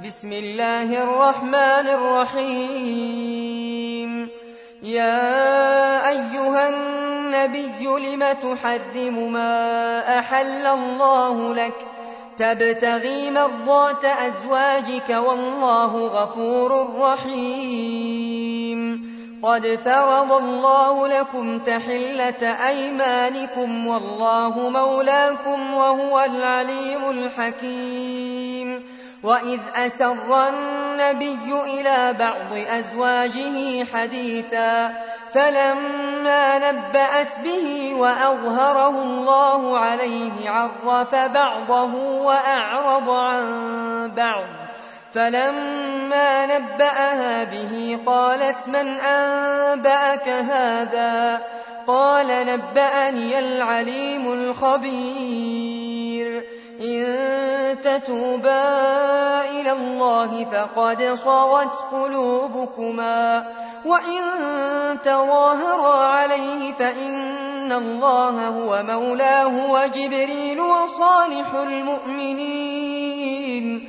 بسم الله الرحمن الرحيم. يا أيها النبي لم تحرم ما أحل الله لك تبتغي مرضات أزواجك والله غفور رحيم. قد فرض الله لكم تحلة أيمانكم والله مولاكم وهو العليم الحكيم. وإذ أسر النبي إلى بعض أزواجه حديثا فلما نبأت به وأظهره الله عليه عرف بعضه وأعرض عن بعض. فلما نبأها به قالت من أنبأك هذا؟ قال نبأني العليم الخبير. إن تتوبا إلى الله فقد صغت قلوبكما وإن تظاهرا عليه فإن الله هو مولاه وجبريل وصالح المؤمنين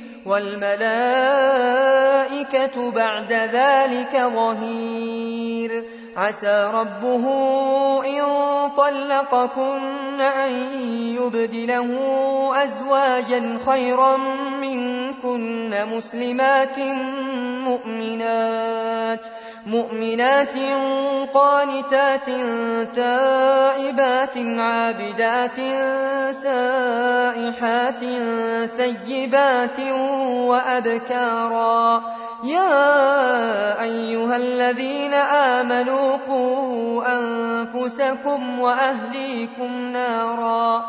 والملائكة بعد ذلك ظهير. عسى ربه إن طلقكن أن يبدله أزواجا خيرا منكن مؤمنات قانتات تائبات عابدات سائحات ثيبات وأبكارا. يا أيها الذين آمنوا قوا أنفسكم وأهليكم نارا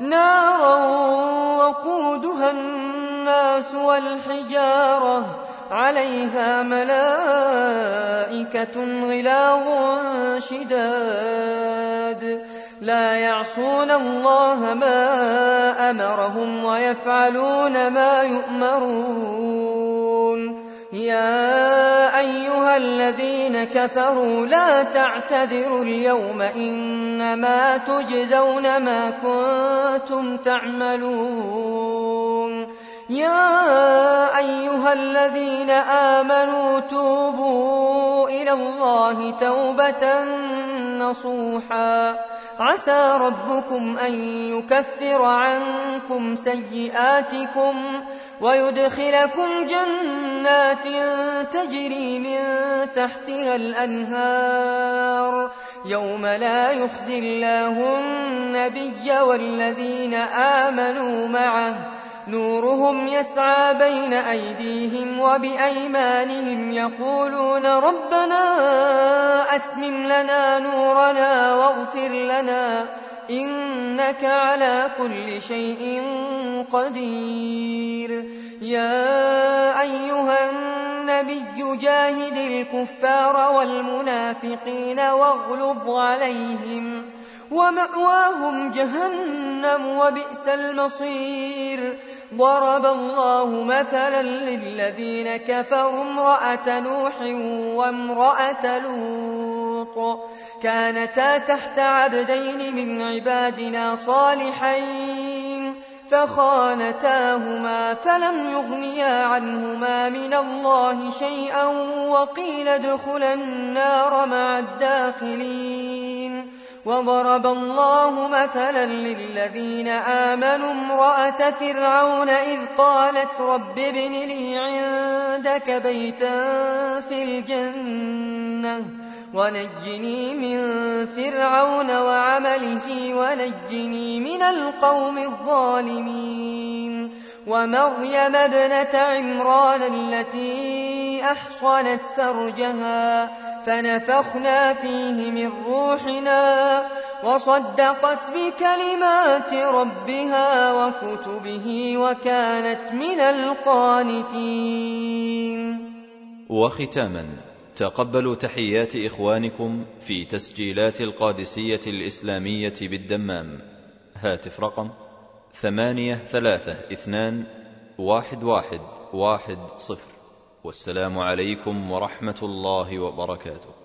وقودها الناس والحجارة عليها ملائكة غلاظ شداد لا يعصون الله ما أمرهم ويفعلون ما يؤمرون. يا أيها الذين كفروا لا تعتذروا اليوم إنما تجزون ما كنتم تعملون. يا أيها الذين آمنوا توبوا إلى الله توبة نصوحا عسى ربكم أن يكفر عنكم سيئاتكم ويدخلكم جنات تجري من تحتها الأنهار يوم لا يخزي الله النبي والذين آمنوا معه نورهم يسعى بين أيديهم وبأيمانهم يقولون ربنا أتمم لنا نورنا واغفر لنا إنك على كل شيء قدير. يا أيها النبي جاهد الكفار والمنافقين واغلظ عليهم ومأواهم جهنم وبئس المصير. ضرب الله مثلا للذين كفروا امرأة نوح وامرأة لوط كانتا تحت عبدين من عبادنا صالحين فخانتاهما فلم يغنيا عنهما من الله شيئا وقيل ادخلا النار مع الداخلين. وضرب الله مثلا للذين آمنوا امرأة فرعون إذ قالت رب ابن لي عندك بيتا في الجنة ونجني من فرعون وعمله ونجني من القوم الظالمين. ومريم ابنة عمران التي أحصنت فرجها فنفخنا فيه من روحنا وصدقت بكلمات ربها وكتبه وكانت من القانتين. وختاما تقبلوا تحيات إخوانكم في تسجيلات القادسية الإسلامية بالدمام. هاتف رقم 83211110. والسلام عليكم ورحمة الله وبركاته.